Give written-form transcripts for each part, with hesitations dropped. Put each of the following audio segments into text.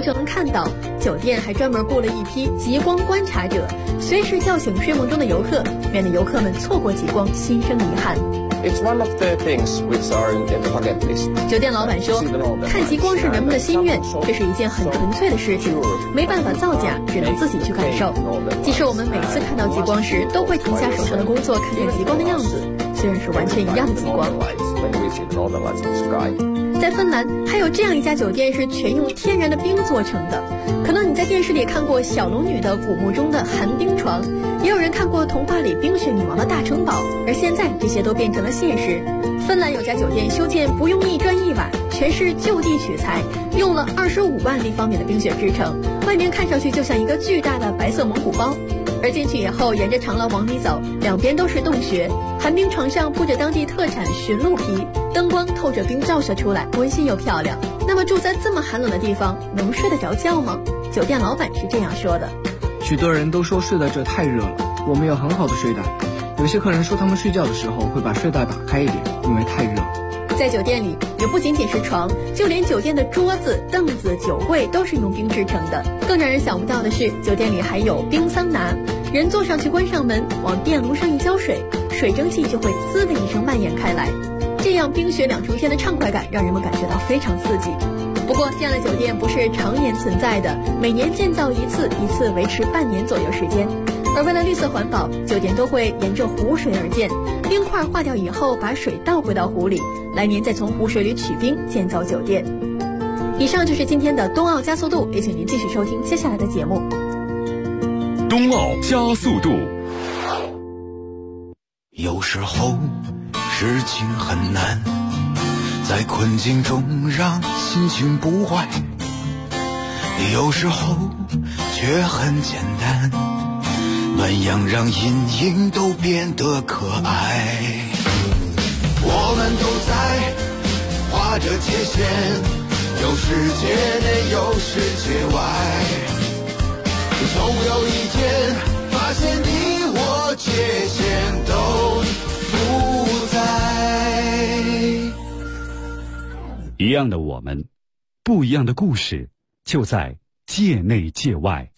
就能看到，酒店还专门雇了一批极光观察者，随时叫醒睡梦中的游客，免得游客们错过极光，心生遗憾。 It's one of the things which are in the bucket list. 酒店老板说，看极光是人们的心愿，这是一件很纯粹的事情，没办法造假，只能自己去感受。即使我们每次看到极光时，都会停下手上的工作，看看极光的样子，虽然是完全一样的极光。在芬兰还有这样一家酒店是全用天然的冰做成的，可能你在电视里看过小龙女的古墓中的寒冰床，也有人看过童话里冰雪女王的大城堡，而现在这些都变成了现实。芬兰有家酒店修建不用一砖一瓦，全是就地取材，用了25万立方米的冰雪制成，外面看上去就像一个巨大的白色蒙古包。而进去以后，沿着长廊往里走，两边都是洞穴，寒冰床上铺着当地特产驯鹿皮，灯光透着冰照射出来，温馨又漂亮。那么住在这么寒冷的地方，能睡得着觉吗？酒店老板是这样说的： 许多人都说睡在这太热了，我们有很好的睡袋。有些客人说他们睡觉的时候会把睡袋打开一点，因为太热。 在酒店里也不仅仅是床，就连酒店的桌子、凳子、酒柜都是用冰制成的。更让人想不到的是，酒店里还有冰桑拿，人坐上去关上门，往电炉上一浇水，水蒸气就会滋的一声蔓延开来，这样冰雪两重天的畅快感让人们感觉到非常刺激。不过这样的酒店不是常年存在的，每年建造一次，一次维持半年左右时间。而为了绿色环保，酒店都会沿着湖水而建，冰块化掉以后把水倒回到湖里，来年再从湖水里取冰建造酒店。以上就是今天的冬奥加速度，也请您继续收听接下来的节目。 冬奥加速度。 有时候事情很难，在困境中让心情不坏，有时候却很简单，暖阳让阴影都变得可爱。我们都在画着界限，有世界内有世界外，总有一天发现你我界限都不在。 一样的我们，不一样的故事，就在界内界外。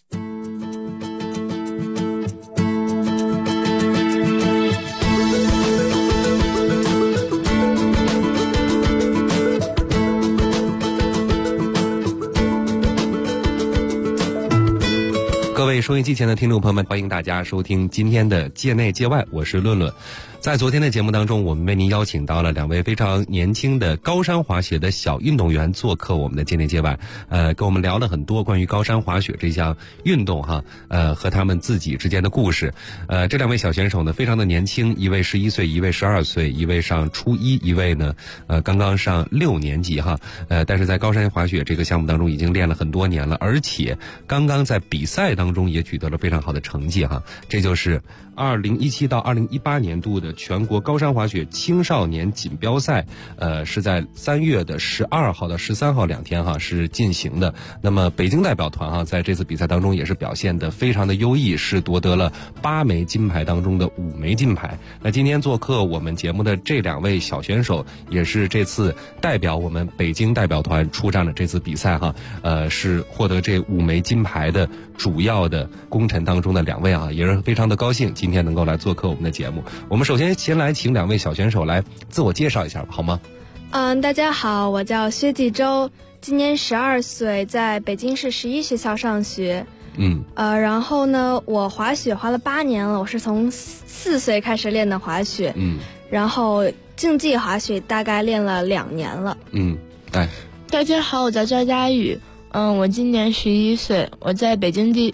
各位收音机前的听众朋友们，欢迎大家收听今天的界内界外，我是论论。在昨天的节目当中，我们为您邀请到了两位非常年轻的高山滑雪的小运动员做客我们的界内界外，跟我们聊了很多关于高山滑雪这项运动哈，和他们自己之间的故事。这两位小选手呢，非常的年轻，一位11岁，一位12岁，一位上初一，一位呢，刚刚上6年级哈，但是在高山滑雪这个项目当中已经练了很多年了，而且刚刚在比赛当中也取得了非常好的成绩哈，这就是2017到2018年度的全国高山滑雪青少年锦标赛，是在3月的12号到13号2天哈是进行的。那么北京代表团哈在这次比赛当中也是表现得非常的优异，是夺得了8枚金牌当中的5枚金牌。那今天做客我们节目的这两位小选手，也是这次代表我们北京代表团出战的这次比赛哈，是获得这5枚金牌的主要的功臣当中的两位啊，也是非常的高兴今天能够来做客我们的节目。我们首先先来请两位小选手来自我介绍一下好吗？ 大家好，我叫薛继周，今年12岁，在北京市11学校上学。然后呢，我滑雪滑了8年了，我是从4岁开始练的滑雪。然后竞技滑雪大概练了2年了。 大家好，我叫赵佳宇，我今年11岁，我在北京第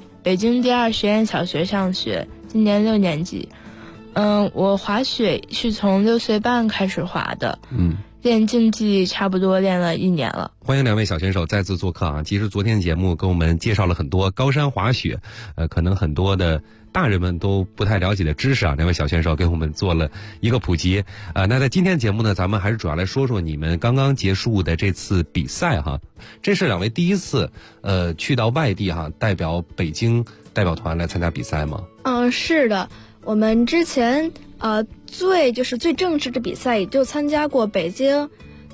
2实验小学上学，今年6年级。我滑雪是从6岁半开始滑的。练竞技差不多练了1年了。 欢迎两位小选手再次做客啊！其实昨天节目跟我们介绍了很多高山滑雪，可能很多的大人们都不太了解的知识啊，两位小选手给我们做了一个普及。那在今天节目呢，咱们还是主要来说说你们刚刚结束的这次比赛哈。这是两位第一次去到外地哈，代表北京代表团来参加比赛吗？ 是的，我们之前最正式的比赛也就参加过北京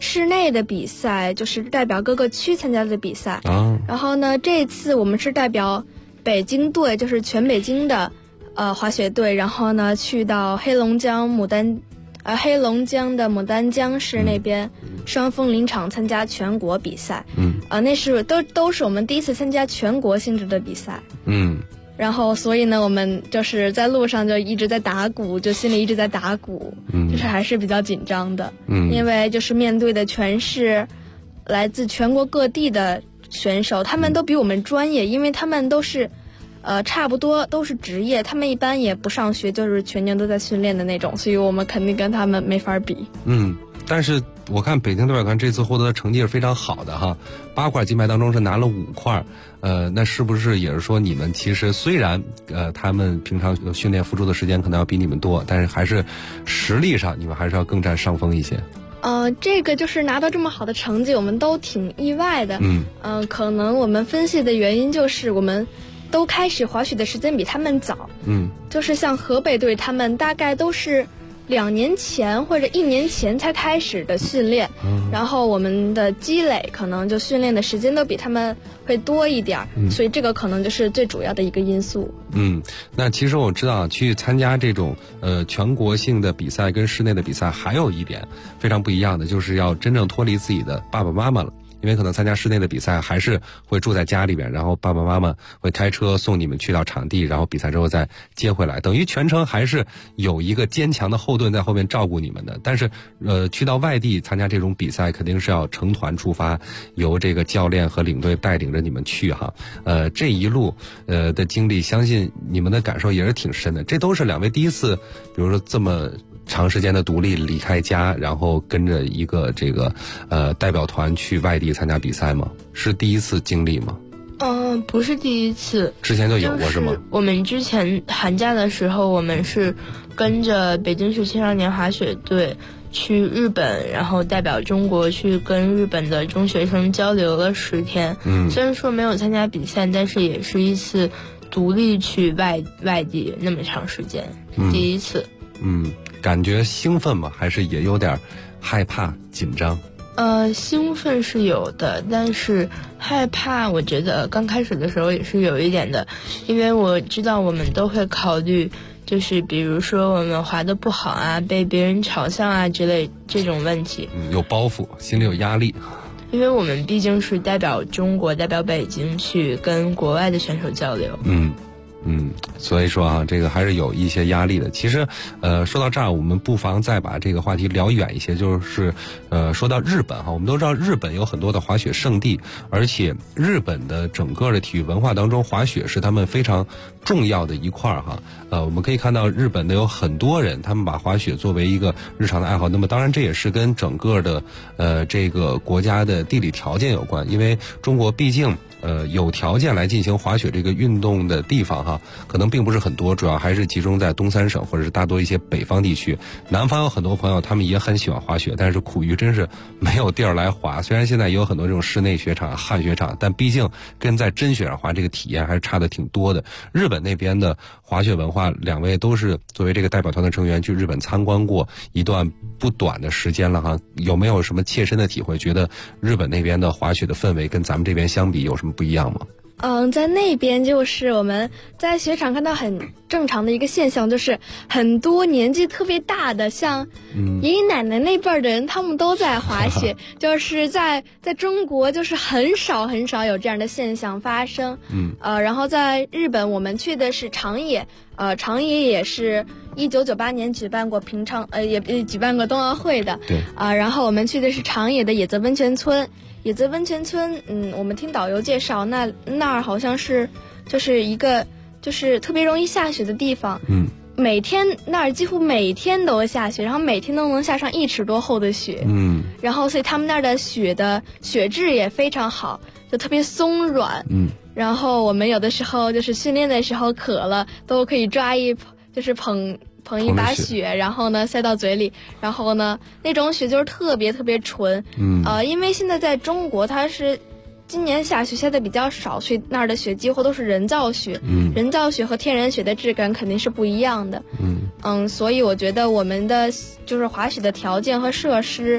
室内的比赛，就是代表各个区参加的比赛。然后呢，这次我们是代表北京队，就是全北京的滑雪队，然后呢去到黑龙江的牡丹江市那边双峰林场参加全国比赛。那是都是我们第一次参加全国性质的比赛。然后所以呢，我们就是在路上就一直在打鼓，就心里一直在打鼓，就是还是比较紧张的。因为就是面对的全是来自全国各地的选手，他们都比我们专业，因为他们都是差不多都是职业，他们一般也不上学，就是全年都在训练的那种，所以我们肯定跟他们没法比。 但是我看北京代表团这次获得的成绩是非常好的哈，8块金牌当中是拿了5块，那是不是也是说你们其实虽然他们平常训练付出的时间可能要比你们多，但是还是实力上你们还是要更占上风一些？ 这个就是拿到这么好的成绩，我们都挺意外的。可能我们分析的原因就是我们都开始滑雪的时间比他们早。就是像河北队，他们大概都是2年前或者1年前才开始的训练，然后我们的积累可能就训练的时间都比他们会多一点，所以这个可能就是最主要的一个因素。 那其实我知道去参加这种全国性的比赛跟室内的比赛还有一点非常不一样的，就是要真正脱离自己的爸爸妈妈了。因为可能参加室内的比赛还是会住在家里边，然后爸爸妈妈会开车送你们去到场地，然后比赛之后再接回来，等于全程还是有一个坚强的后盾在后面照顾你们的。但是去到外地参加这种比赛肯定是要成团出发，由这个教练和领队带领着你们去哈。这一路的经历，相信你们的感受也是挺深的。这都是2位第一次比如说这么长时间的独立离开家，然后跟着一个这个代表团去外地参加比赛吗？是第一次经历吗？ 不是第一次， 之前就有过是吗？ 我们之前寒假的时候，我们是跟着北京市青少年滑雪队去日本，然后代表中国去跟日本的中学生交流了10天。虽然说没有参加比赛，但是也是一次独立去外地那么长时间，第一次。 感觉兴奋吗？还是也有点害怕紧张？ 兴奋是有的，但是害怕我觉得刚开始的时候也是有一点的，因为我知道我们都会考虑，就是比如说我们滑得不好啊，被别人嘲笑啊之类这种问题。 有包袱，心里有压力。 因为我们毕竟是代表中国、代表北京去跟国外的选手交流。 所以说啊，这个还是有一些压力的。其实，说到这儿，我们不妨再把这个话题聊远一些，就是说到日本哈，我们都知道日本有很多的滑雪胜地，而且日本的整个的体育文化当中，滑雪是他们非常重要的一块哈。我们可以看到日本的有很多人，他们把滑雪作为一个日常的爱好。那么当然这也是跟整个的这个国家的地理条件有关，因为中国毕竟有条件来进行滑雪这个运动的地方哈，可能并不是很多，主要还是集中在东三省或者是大多一些北方地区。南方有很多朋友他们也很喜欢滑雪，但是苦于真是没有地儿来滑。虽然现在也有很多这种室内雪场、旱雪场，但毕竟跟在真雪上滑这个体验还是差的挺多的。日本那边的滑雪文化，2位都是作为这个代表团的成员去日本参观过一段不短的时间了哈，有没有什么切身的体会？觉得日本那边的滑雪的氛围跟咱们这边相比有什么不一样吗？ 在那边就是我们在雪场看到很正常的一个现象，就是很多年纪特别大的，像爷爷奶奶那辈儿的人，他们都在滑雪，就是在中国就是很少有这样的现象发生。然后在日本我们去的是长野，长野也是1998年举办过也举办过冬奥会的。 对。 然后我们去的是长野的野泽温泉村。野泽温泉村，我们听导游介绍，那儿好像是就是一个就是特别容易下雪的地方。每天那儿几乎每天都下雪，然后每天都能下上1尺多厚的雪。然后所以他们那儿的雪质也非常好，就特别松软。然后我们有的时候就是训练的时候渴了，都可以抓就是捧一把雪，然后呢塞到嘴里，然后呢那种雪就是特别特别纯。因为现在在中国它是今年下雪下的比较少，所以那儿的雪几乎都是人造雪。人造雪和天然雪的质感肯定是不一样的。所以我觉得我们的就是滑雪的条件和设施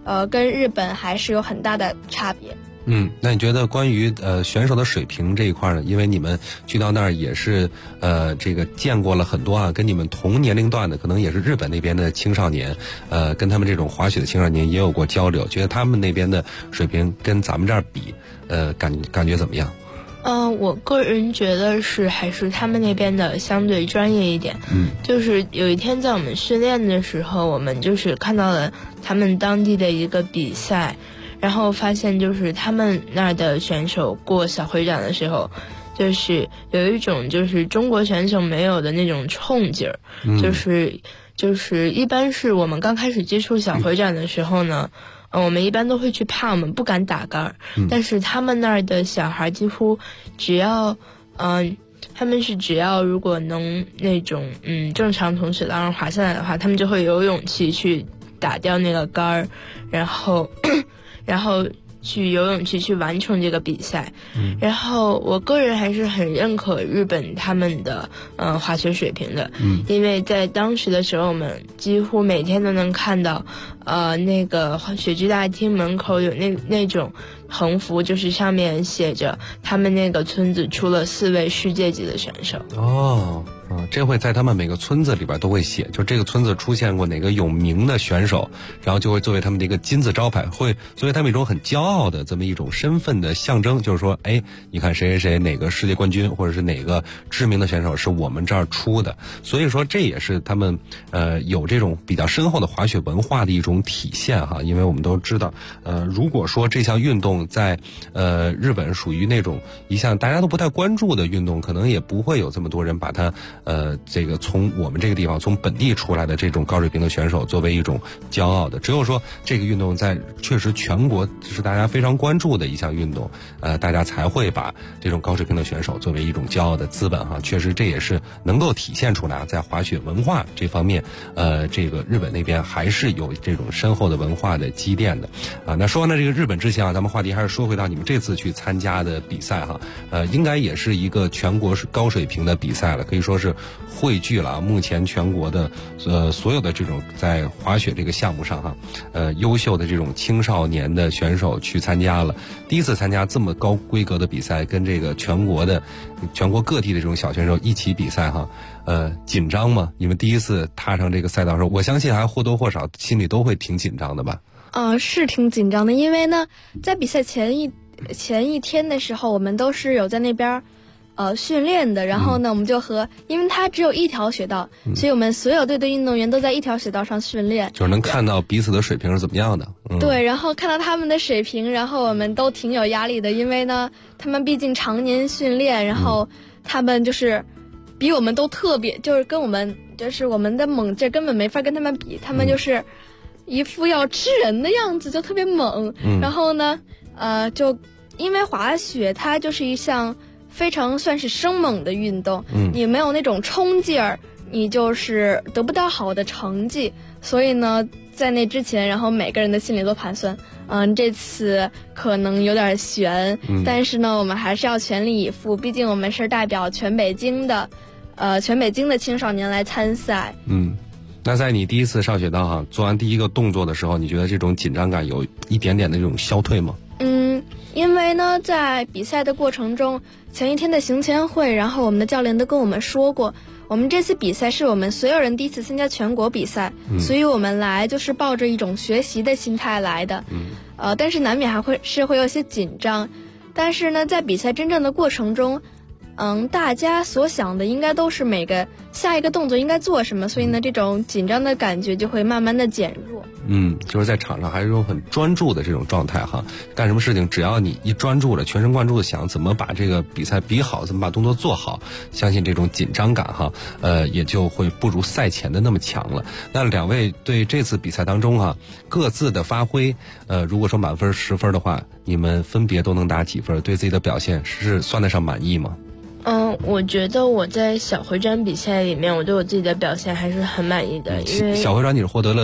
跟日本还是有很大的差别。 那你觉得关于选手的水平这一块呢？因为你们去到那儿也是这个见过了很多啊，跟你们同年龄段的，可能也是日本那边的青少年，跟他们这种滑雪的青少年也有过交流，觉得他们那边的水平跟咱们这儿比，感觉怎么样？ 我个人觉得还是他们那边的相对专业一点。就是有一天在我们训练的时候，我们就是看到了他们当地的一个比赛，然后发现就是他们那儿的选手过小回转的时候，就是有一种就是中国选手没有的那种冲劲儿。就是一般是我们刚开始接触小回转的时候呢，我们一般都会去怕，我们不敢打杆。但是他们那儿的小孩几乎只要他们是只要如果能那种正常从雪道上滑下来的话，他们就会有勇气去打掉那个杆儿，然后去有勇气去完成这个比赛。然后我个人还是很认可日本他们的滑雪水平的。因为在当时的时候，我们几乎每天都能看到那个雪具大厅门口有那种横幅，就是上面写着他们那个村子出了4位世界级的选手。 这会在他们每个村子里边都会写，就这个村子出现过哪个有名的选手，然后就会作为他们的一个金字招牌，会作为他们一种很骄傲的这么一种身份的象征，就是说，你看谁谁谁哪个世界冠军或者是哪个知名的选手是我们这儿出的，所以说这也是他们有这种比较深厚的滑雪文化的一种体现哈。因为我们都知道，如果说这项运动在日本属于那种一项大家都不太关注的运动，可能也不会有这么多人把它这个从我们这个地方从本地出来的这种高水平的选手作为一种骄傲的。只有说这个运动在确实全国是大家非常关注的一项运动，大家才会把这种高水平的选手作为一种骄傲的资本哈。确实这也是能够体现出来，在滑雪文化这方面，这个日本那边还是有这种深厚的文化的积淀的啊。那说完了这个日本之前啊，咱们话题还是说回到你们这次去参加的比赛哈，应该也是一个全国高水平的比赛了，可以说是汇聚了目前全国的所有的这种在滑雪这个项目上哈，优秀的这种青少年的选手去参加了，第一次参加这么高规格的比赛，跟这个全国各地的这种小选手一起比赛哈，紧张吗？你们第一次踏上这个赛道的时候，我相信还或多或少心里都会挺紧张的吧？ 是挺紧张的，因为呢，在比赛前一天的时候，我们都是有在那边训练的，然后呢，我们就因为它只有一条雪道，所以我们所有队的运动员都在一条雪道上训练， 就是能看到彼此的水平是怎么样的。 对，然后看到他们的水平，然后我们都挺有压力的，因为呢，他们毕竟常年训练，然后他们就是比我们都特别，就是跟我们就是我们的猛劲根本没法跟他们比，他们就是一副要吃人的样子，就特别猛。然后呢，就因为滑雪它就是一项非常算是生猛的运动，你没有那种冲劲儿，你就是得不到好的成绩。所以呢，在那之前，然后每个人的心里都盘算，这次可能有点悬，但是呢，我们还是要全力以赴，毕竟我们是代表全北京的青少年来参赛。 那在你第一次上雪道哈，做完第一个动作的时候，你觉得这种紧张感有一点点的这种消退吗？ 因为呢，在比赛的过程中，前一天的行前会，然后我们的教练都跟我们说过，我们这次比赛是我们所有人第一次参加全国比赛，所以我们来就是抱着一种学习的心态来的，但是难免会有些紧张，但是呢，在比赛真正的过程中，大家所想的应该都是每个下一个动作应该做什么，所以呢，这种紧张的感觉就会慢慢的减弱。 就是在场上还是有很专注的这种状态哈，干什么事情只要你一专注了，全神贯注的想怎么把这个比赛比好，怎么把动作做好，相信这种紧张感哈，也就会不如赛前的那么强了。那两位对这次比赛当中哈，各自的发挥，如果说满分10分的话，你们分别都能打几分？对自己的表现是算得上满意吗？ 我觉得我在小回转比赛里面，我对我自己的表现还是很满意的，因为小回转你是获得了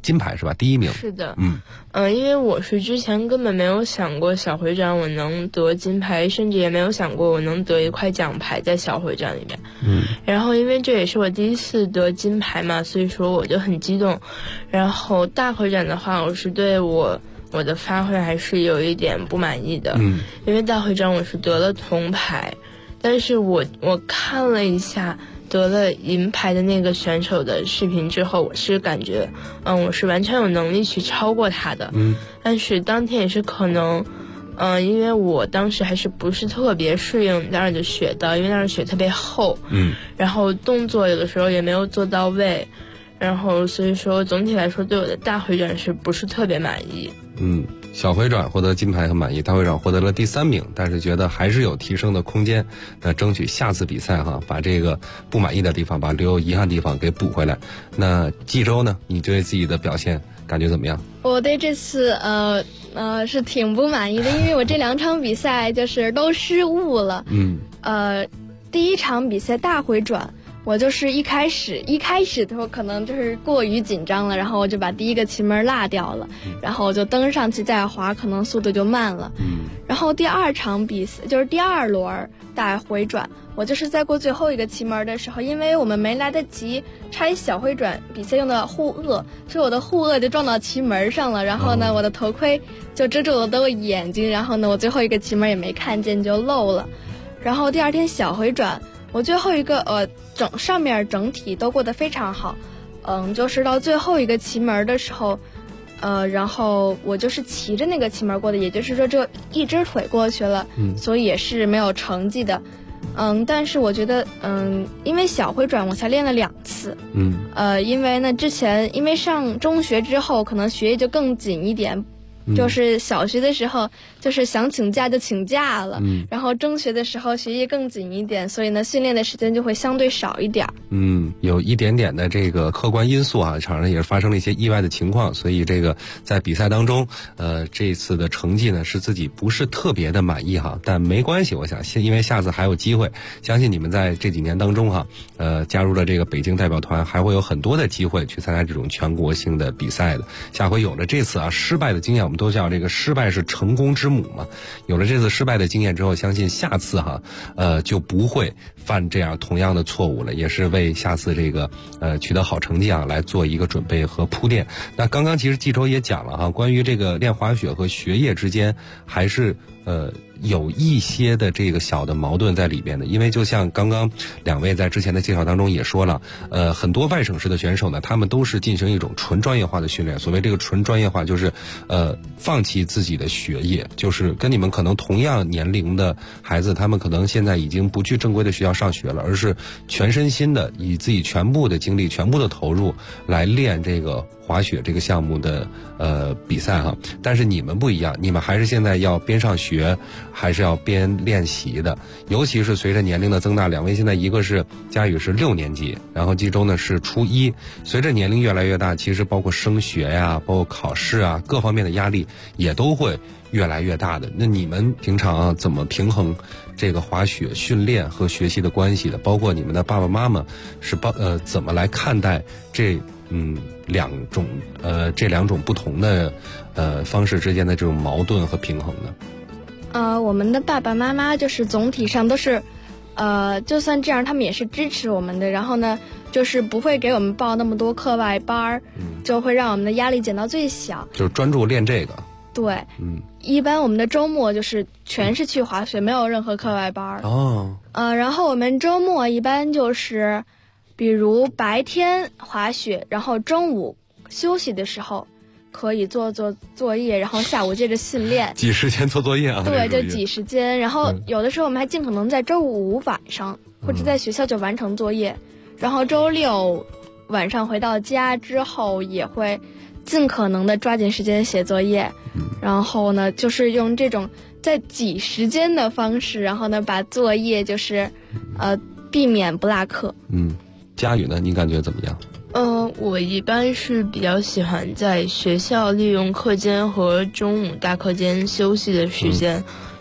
金牌是吧？第1名。 是的，因为我是之前根本没有想过小回转我能得金牌，甚至也没有想过我能得一块奖牌在小回转里面。然后因为这也是我第一次得金牌嘛，所以说我就很激动。然后大回转的话，我是对我的发挥还是有一点不满意的。因为大回转我是得了铜牌，但是我看了一下得了银牌的那个选手的视频之后，我是感觉我是完全有能力去超过他的。但是当天也是可能因为我当时还是不是特别适应那儿的雪道，因为那儿的雪特别厚，然后动作有的时候也没有做到位，然后所以说总体来说对我的大回转是不是特别满意。 小回转获得金牌很满意，大回转获得了第3名，但是觉得还是有提升的空间。那争取下次比赛把这个不满意的地方，把留有遗憾的地方给补回来。那冀州呢？你对自己的表现感觉怎么样？ 我对这次是挺不满意的，因为我这2场比赛就是都失误了。第1场比赛大回转，我就是一开始的时候可能就是过于紧张了，然后我就把第1个旗门落掉了，然后我就登上去再滑，可能速度就慢了。然后第2场比赛就是第2轮大回转，我就是在过最后一个旗门的时候，因为我们没来得及拆小回转比赛用的护鳄，所以我的护鳄就撞到旗门上了，然后呢我的头盔就遮住了我的眼睛，然后呢我最后一个旗门也没看见就漏了。然后第2天小回转，我最后一个上面整体都过得非常好，就是到最后一个旗门的时候，然后我就是骑着那个旗门过的，也就是说这一只腿过去了，所以也是没有成绩的。但是我觉得因为小回转我才练了2次，因为呢之前因为上中学之后可能学业就更紧一点，就是小学的时候就是想请假就请假了，然后中学的时候学业更紧一点，所以呢训练的时间就会相对少一点。 有一点点的这个客观因素场上也是发生了一些意外的情况，所以这个在比赛当中这次的成绩呢是自己不是特别的满意但没关系，我想因为下次还有机会，相信你们在这几年当中加入了这个北京代表团，还会有很多的机会去参加这种全国性的比赛的。下回有了这次失败的经验，我们都叫这个失败是成功之母嘛。有了这次失败的经验之后，相信下次就不会犯这样同样的错误了，也是为下次这个取得好成绩来做一个准备和铺垫。那刚刚其实冀州也讲了关于这个练滑雪和学业之间还是有一些的这个小的矛盾在里边的，因为就像刚刚2位在之前的介绍当中也说了，很多外省市的选手呢，他们都是进行一种纯专业化的训练。所谓这个纯专业化，就是放弃自己的学业，就是跟你们可能同样年龄的孩子，他们可能现在已经不去正规的学校上学了，而是全身心的以自己全部的精力、全部的投入来练这个滑雪这个项目的比赛但是你们不一样，你们还是现在要边上学还是要边练习的。尤其是随着年龄的增大，2位现在一个是佳宇是6年级，然后冀州呢是初1，随着年龄越来越大，其实包括升学呀，包括考试各方面的压力也都会越来越大的。那你们平常怎么平衡这个滑雪训练和学习的关系的？包括你们的爸爸妈妈是怎么来看待这两种不同的方式之间的这种矛盾和平衡呢？ 我们的爸爸妈妈就是总体上都是就算这样他们也是支持我们的，然后呢就是不会给我们报那么多课外班，就会让我们的压力减到最小， 就是专注练这个。 对，一般我们的周末就是全是去滑雪，没有任何课外班。然后我们周末一般就是比如白天滑雪，然后中午休息的时候可以做作业，然后下午接着训练。 挤时间做作业对，就挤时间。然后有的时候我们还尽可能在周五晚上或者在学校就完成作业，然后周六晚上回到家之后也会尽可能的抓紧时间写作业，然后呢就是用这种在挤时间的方式，然后呢把作业就是避免不落课。 佳宇呢，你感觉怎么样？ 我一般是比较喜欢在学校利用课间和中午大课间休息的时间，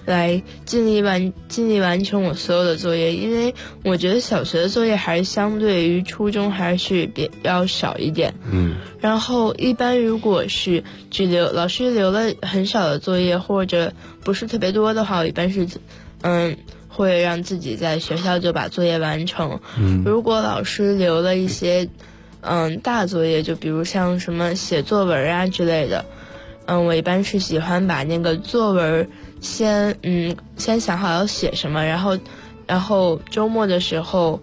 来尽力完成我所有的作业，因为我觉得小学的作业还是相对于初中还是比较少一点。然后一般如果是老师留了很少的作业或者不是特别多的话，我一般是会让自己在学校就把作业完成。如果老师留了一些大作业，就比如像什么写作文啊之类的，我一般是喜欢把那个作文先想好要写什么，然后周末的时候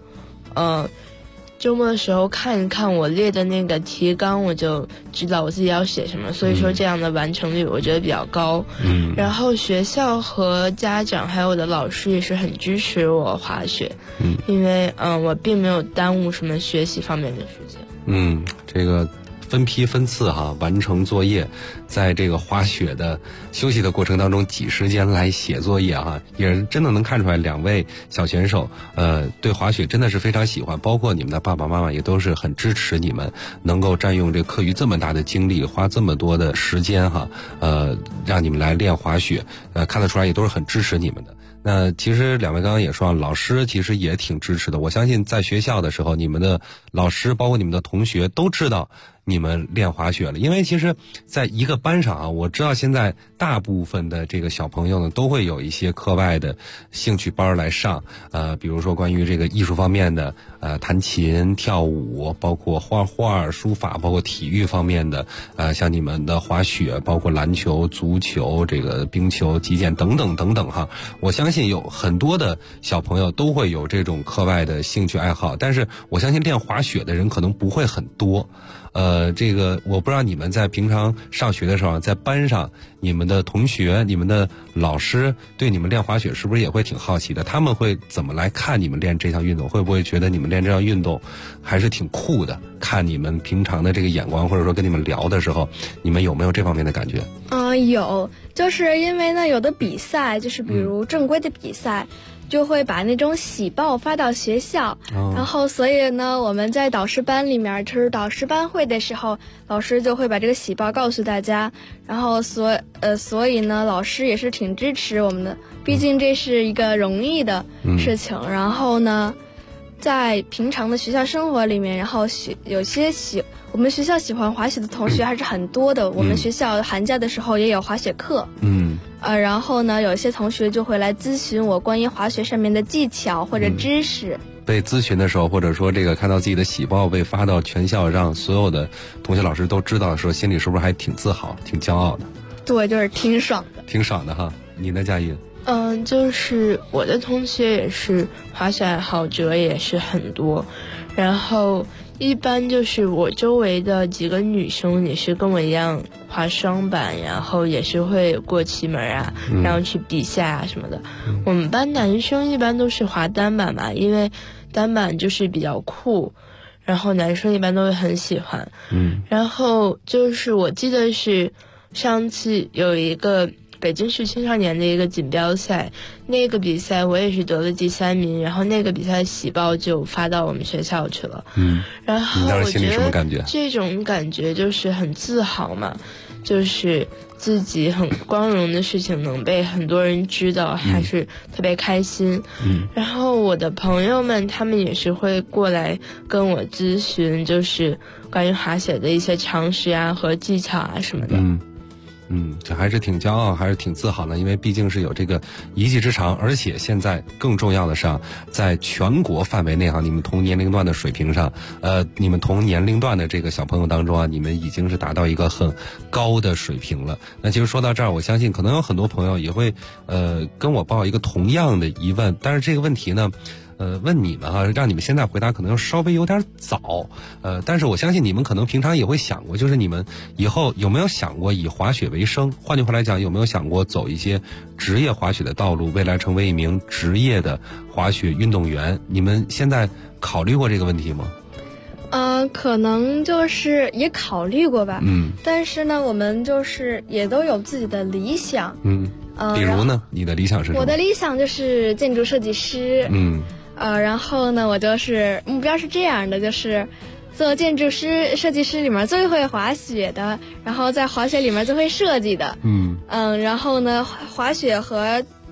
看一看我列的那个提纲，我就知道我自己要写什么，所以说这样的完成率我觉得比较高。然后学校和家长还有我的老师也是很支持我滑雪，因为我并没有耽误什么学习方面的事情。 这个分批分次完成作业，在这个滑雪的休息的过程当中挤时间来写作业也是真的能看出来两位小选手对滑雪真的是非常喜欢，包括你们的爸爸妈妈也都是很支持你们能够占用这课余这么大的精力，花这么多的时间让你们来练滑雪，看得出来也都是很支持你们的。那其实两位刚刚也说老师其实也挺支持的，我相信在学校的时候你们的老师包括你们的同学都知道你们练滑雪了，因为其实在一个班上我知道现在大部分的这个小朋友呢都会有一些课外的兴趣班来上，比如说关于这个艺术方面的弹琴、跳舞，包括画画、书法，包括体育方面的像你们的滑雪，包括篮球、足球、这个冰球、击剑等等等等我相信有很多的小朋友都会有这种课外的兴趣爱好，但是我相信练滑雪的人可能不会很多。这个我不知道你们在平常上学的时候，在班上你们的同学、你们的老师对你们练滑雪是不是也会挺好奇的？他们会怎么来看你们练这项运动？会不会觉得你们练这项运动还是挺酷的？看你们平常的这个眼光，或者说跟你们聊的时候，你们有没有这方面的感觉？ 有，就是因为呢，有的比赛就是比如正规的比赛，就会把那种喜报发到学校，然后所以呢，我们在导师班里面就是导师班会的时候，老师就会把这个喜报告诉大家，然后所以呢，老师也是挺支持我们的，毕竟这是一个容易的事情。然后呢，在平常的学校生活里面，然后我们学校喜欢滑雪的同学还是很多的，我们学校寒假的时候也有滑雪课。然后呢，有些同学就会来咨询我关于滑雪上面的技巧或者知识。 被咨询的时候，或者说这个看到自己的喜报被发到全校，让所有的同学老师都知道的时候，心里是不是还挺自豪、挺骄傲的？ 对，就是挺爽的。 挺爽的你呢，佳音？ 就是我的同学也是滑雪爱好者也是很多，然后一般就是我周围的几个女生也是跟我一样滑双板，然后也是会过旗门然后去比赛什么的。我们班男生一般都是滑单板嘛，因为单板就是比较酷，然后男生一般都会很喜欢。然后就是我记得是上次有一个北京市青少年的一个锦标赛，那个比赛我也是得了第3名，然后那个比赛喜报就发到我们学校去了。然后我觉得这种感觉就是很自豪嘛，就是自己很光荣的事情能被很多人知道，还是特别开心。然后我的朋友们他们也是会过来跟我咨询，就是关于滑雪的一些常识和技巧什么的。 这还是挺骄傲，还是挺自豪的，因为毕竟是有这个一技之长，而且现在更重要的是在全国范围内你们同年龄段的水平上，你们同年龄段的这个小朋友当中你们已经是达到一个很高的水平了。那其实说到这儿，我相信可能有很多朋友也会跟我报一个同样的疑问，但是这个问题呢问你们让你们现在回答可能稍微有点早，但是我相信你们可能平常也会想过，就是你们以后有没有想过以滑雪为生？换句话来讲，有没有想过走一些职业滑雪的道路，未来成为一名职业的滑雪运动员？你们现在考虑过这个问题吗？ 可能就是也考虑过吧。但是呢，我们就是也都有自己的理想。 比如呢，你的理想是什么？ 我的理想就是建筑设计师。然后呢，我就是目标是这样的，就是做建筑设计师里面最会滑雪的，然后在滑雪里面最会设计的。然后呢，滑雪和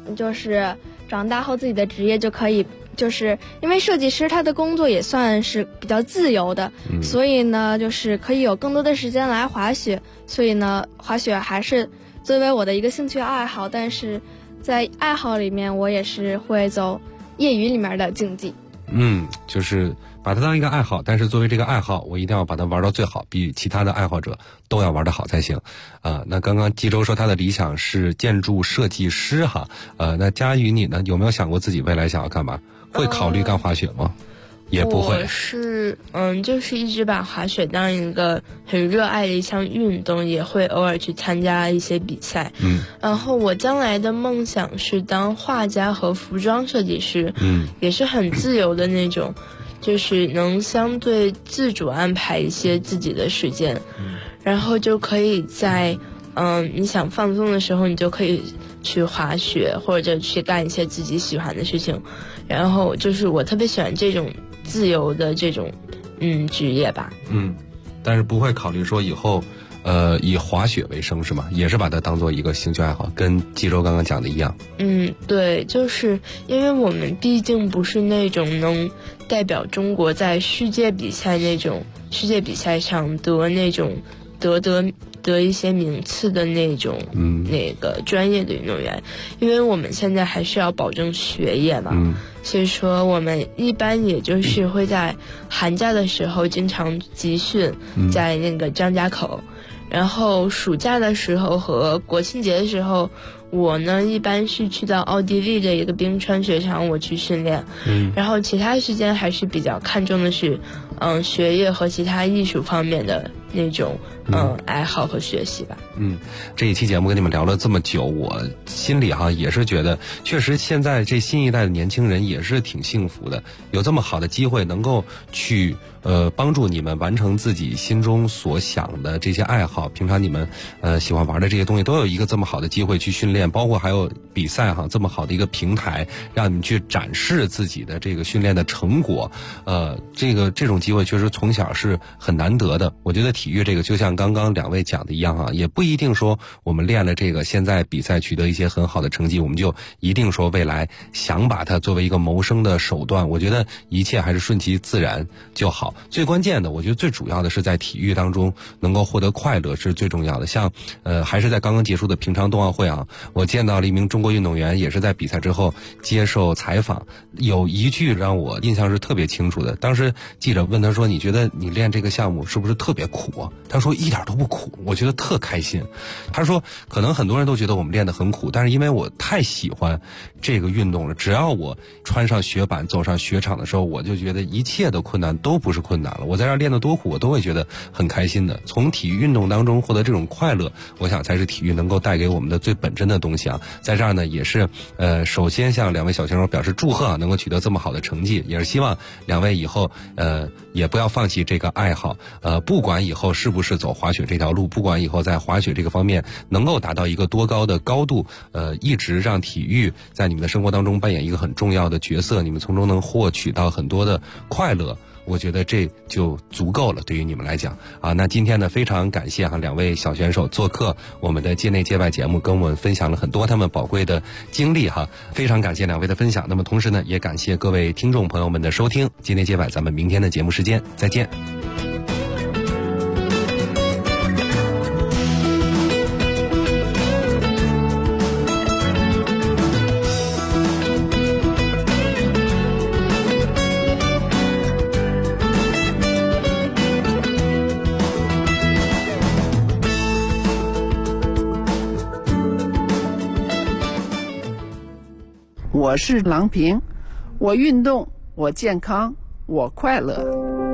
就是长大后自己的职业就可以，就是因为设计师他的工作也算是比较自由的，所以呢就是可以有更多的时间来滑雪，所以呢滑雪还是作为我的一个兴趣爱好，但是在爱好里面我也是会走业余里面的竞技。 就是把它当一个爱好，但是作为这个爱好，我一定要把它玩到最好，比其他的爱好者都要玩得好才行。那刚刚纪州说他的理想是建筑设计师哈，那佳宇你呢？有没有想过自己未来想要干嘛？会考虑干滑雪吗？也不会。 我是就是一直把滑雪当一个很热爱的一项运动，也会偶尔去参加一些比赛。然后我将来的梦想是当画家和服装设计师，也是很自由的那种，就是能相对自主安排一些自己的时间，然后就可以在你想放松的时候，你就可以去滑雪或者去干一些自己喜欢的事情。然后就是我特别喜欢这种自由的这种职业吧。 但是不会考虑说以后以滑雪为生是吗？也是把它当做一个兴趣爱好，跟纪州刚刚讲的一样。 对，就是因为我们毕竟不是那种能代表中国在世界比赛上得一些名次的那种那个专业的运动员，因为我们现在还是要保证学业嘛，所以说我们一般也就是会在寒假的时候经常集训，在那个张家口，然后暑假的时候和国庆节的时候，我呢一般是去到奥地利的一个冰川雪场我去训练，然后其他时间还是比较看重的是学业和其他艺术方面的那种爱好和学习吧。 这一期节目跟你们聊了这么久，我心里也是觉得，确实现在这新一代的年轻人也是挺幸福的，有这么好的机会能够去帮助你们完成自己心中所想的这些爱好，平常你们喜欢玩的这些东西都有一个这么好的机会去训练，包括还有比赛这么好的一个平台让你们去展示自己的这个训练的成果。这种机会确实从小是很难得的。我觉得体育这个就像刚刚两位讲的一样也不一定说我们练了这个现在比赛取得一些很好的成绩，我们就一定说未来想把它作为一个谋生的手段。我觉得一切还是顺其自然就好。最关键的，我觉得最主要的是在体育当中能够获得快乐是最重要的。像还是在刚刚结束的平昌冬奥会我见到了一名中国运动员，也是在比赛之后接受采访，有一句让我印象是特别清楚的。当时记者问他说，你觉得你练这个项目是不是特别苦他说一点都不苦，我觉得特开心。他说可能很多人都觉得我们练得很苦，但是因为我太喜欢这个运动了，只要我穿上雪板走上雪场的时候，我就觉得一切的困难都不是困难了，我在这儿练得多苦我都会觉得很开心的。从体育运动当中获得这种快乐，我想才是体育能够带给我们的最本真的东西在这儿呢也是首先向两位小选手表示祝贺能够取得这么好的成绩，也是希望两位以后也不要放弃这个爱好，不管以后是不是走滑雪这条路，不管以后在滑雪这个方面能够达到一个多高的高度，一直让体育在你们的生活当中扮演一个很重要的角色，你们从中能获取到很多的快乐，我觉得这就足够了，对于你们来讲那今天呢非常感谢两位小选手做客我们的界内界外节目，跟我们分享了很多他们宝贵的经历非常感谢两位的分享。那么同时呢也感谢各位听众朋友们的收听，界内界外咱们明天的节目时间再见。 我是郎平，我运动，我健康，我快乐。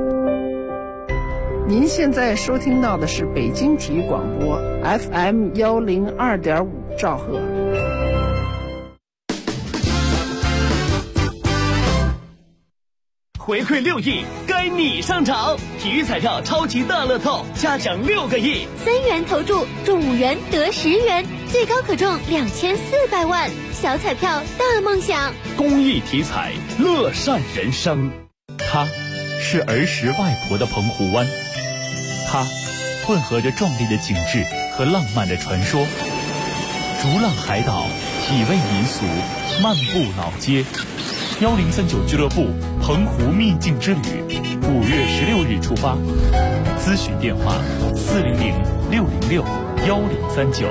您现在收听到的是北京体育广播 FM 102.5兆赫。 回馈6亿，该你上场！体育彩票超级大乐透，加奖6个亿 ，3元投注中5元得10元，最高可中2400万。小彩票大梦想， 公益体彩，乐善人生。它是儿时外婆的澎湖湾，它混合着壮丽的景致和浪漫的传说。逐浪海岛， 体味民俗，漫步老街。1039俱乐部澎湖秘境之旅，5月16日出发。咨询电话400-606-1039。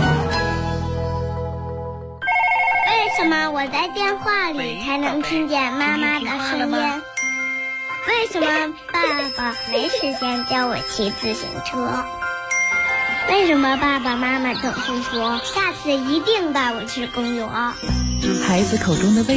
为什么我在电话里才能听见妈妈的声音？为什么爸爸没时间教我骑自行车？为什么爸爸妈妈总是说下次一定带我去公园？ 孩子口中的